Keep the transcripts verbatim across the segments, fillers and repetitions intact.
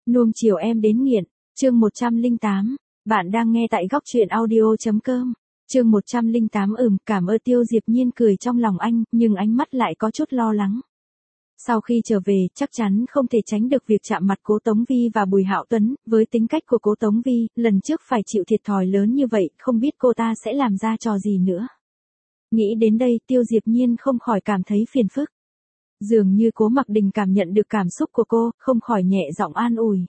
Nuông chiều em đến nghiện, chương một trăm lẻ tám, bạn đang nghe tại góc truyện audio chấm com. Chương một trăm lẻ tám ừm, cảm ơn. Tiêu Diệp Nhiên cười trong lòng anh, nhưng ánh mắt lại có chút lo lắng. Sau khi trở về, chắc chắn không thể tránh được việc chạm mặt Cố Tống Vi và Bùi Hạo Tuấn, với tính cách của Cố Tống Vi, lần trước phải chịu thiệt thòi lớn như vậy, không biết cô ta sẽ làm ra trò gì nữa. Nghĩ đến đây, Tiêu Diệp Nhiên không khỏi cảm thấy phiền phức. Dường như Cố Mặc Đình cảm nhận được cảm xúc của cô, không khỏi nhẹ giọng an ủi.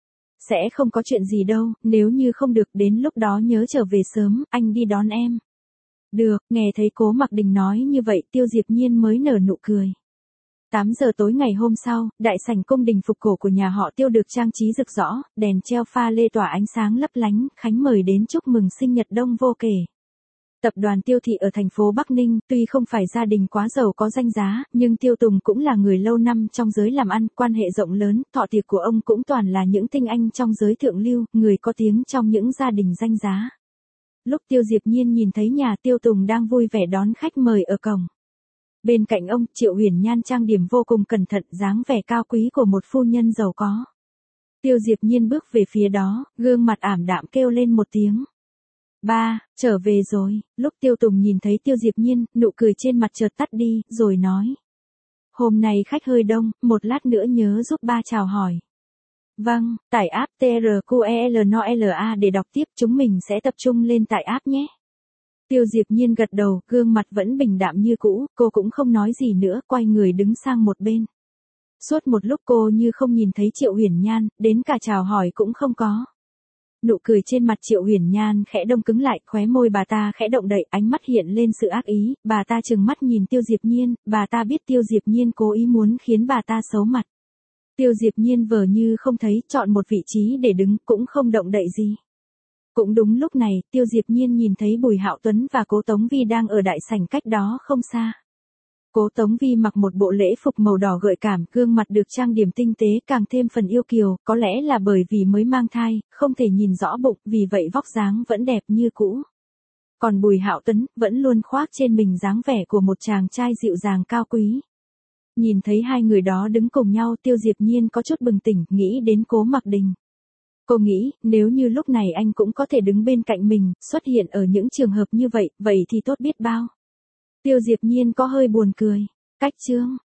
Sẽ không có chuyện gì đâu, nếu như không được đến lúc đó nhớ trở về sớm, anh đi đón em. Được, nghe thấy Cố Mặc Đình nói như vậy, Tiêu Diệp Nhiên mới nở nụ cười. tám giờ tối ngày hôm sau, đại sảnh cung đình phục cổ của nhà họ Tiêu được trang trí rực rỡ, đèn treo pha lê tỏa ánh sáng lấp lánh, Khánh mời đến chúc mừng sinh nhật đông vô kể. Tập đoàn Tiêu Thị ở thành phố Bắc Ninh, tuy không phải gia đình quá giàu có danh giá, nhưng Tiêu Tùng cũng là người lâu năm trong giới làm ăn, quan hệ rộng lớn, thọ tiệc của ông cũng toàn là những tinh anh trong giới thượng lưu, người có tiếng trong những gia đình danh giá. Lúc Tiêu Diệp Nhiên nhìn thấy nhà Tiêu Tùng đang vui vẻ đón khách mời ở cổng. Bên cạnh ông, Triệu Huyền Nhan trang điểm vô cùng cẩn thận, dáng vẻ cao quý của một phu nhân giàu có. Tiêu Diệp Nhiên bước về phía đó, gương mặt ảm đạm kêu lên một tiếng. Ba, trở về rồi. Lúc Tiêu Tùng nhìn thấy Tiêu Diệp Nhiên, nụ cười trên mặt chợt tắt đi, rồi nói. Hôm nay khách hơi đông, một lát nữa nhớ giúp ba chào hỏi. Vâng, tải app tê rờ quy e lờ en o lờ a để đọc tiếp, chúng mình sẽ tập trung lên tải app nhé. Tiêu Diệp Nhiên gật đầu, gương mặt vẫn bình đạm như cũ, cô cũng không nói gì nữa, quay người đứng sang một bên. Suốt một lúc cô như không nhìn thấy Triệu Huyền Nhan, đến cả chào hỏi cũng không có. Nụ cười trên mặt Triệu Huyền Nhan khẽ đông cứng lại, khóe môi bà ta khẽ động đậy, ánh mắt hiện lên sự ác ý, bà ta trừng mắt nhìn Tiêu Diệp Nhiên, bà ta biết Tiêu Diệp Nhiên cố ý muốn khiến bà ta xấu mặt. Tiêu Diệp Nhiên vờ như không thấy, chọn một vị trí để đứng, cũng không động đậy gì. Cũng đúng lúc này, Tiêu Diệp Nhiên nhìn thấy Bùi Hạo Tuấn và Cố Tống Vi đang ở đại sảnh cách đó không xa. Cố Tống Vi mặc một bộ lễ phục màu đỏ gợi cảm, gương mặt được trang điểm tinh tế càng thêm phần yêu kiều, có lẽ là bởi vì mới mang thai, không thể nhìn rõ bụng, vì vậy vóc dáng vẫn đẹp như cũ. Còn Bùi Hạo Tuấn, vẫn luôn khoác trên mình dáng vẻ của một chàng trai dịu dàng cao quý. Nhìn thấy hai người đó đứng cùng nhau, Tiêu Diệp Nhiên có chút bừng tỉnh, nghĩ đến Cố Mặc Đình. Cô nghĩ, nếu như lúc này anh cũng có thể đứng bên cạnh mình, xuất hiện ở những trường hợp như vậy, vậy thì tốt biết bao. Tiêu Diệp Nhiên có hơi buồn cười. Cách chương.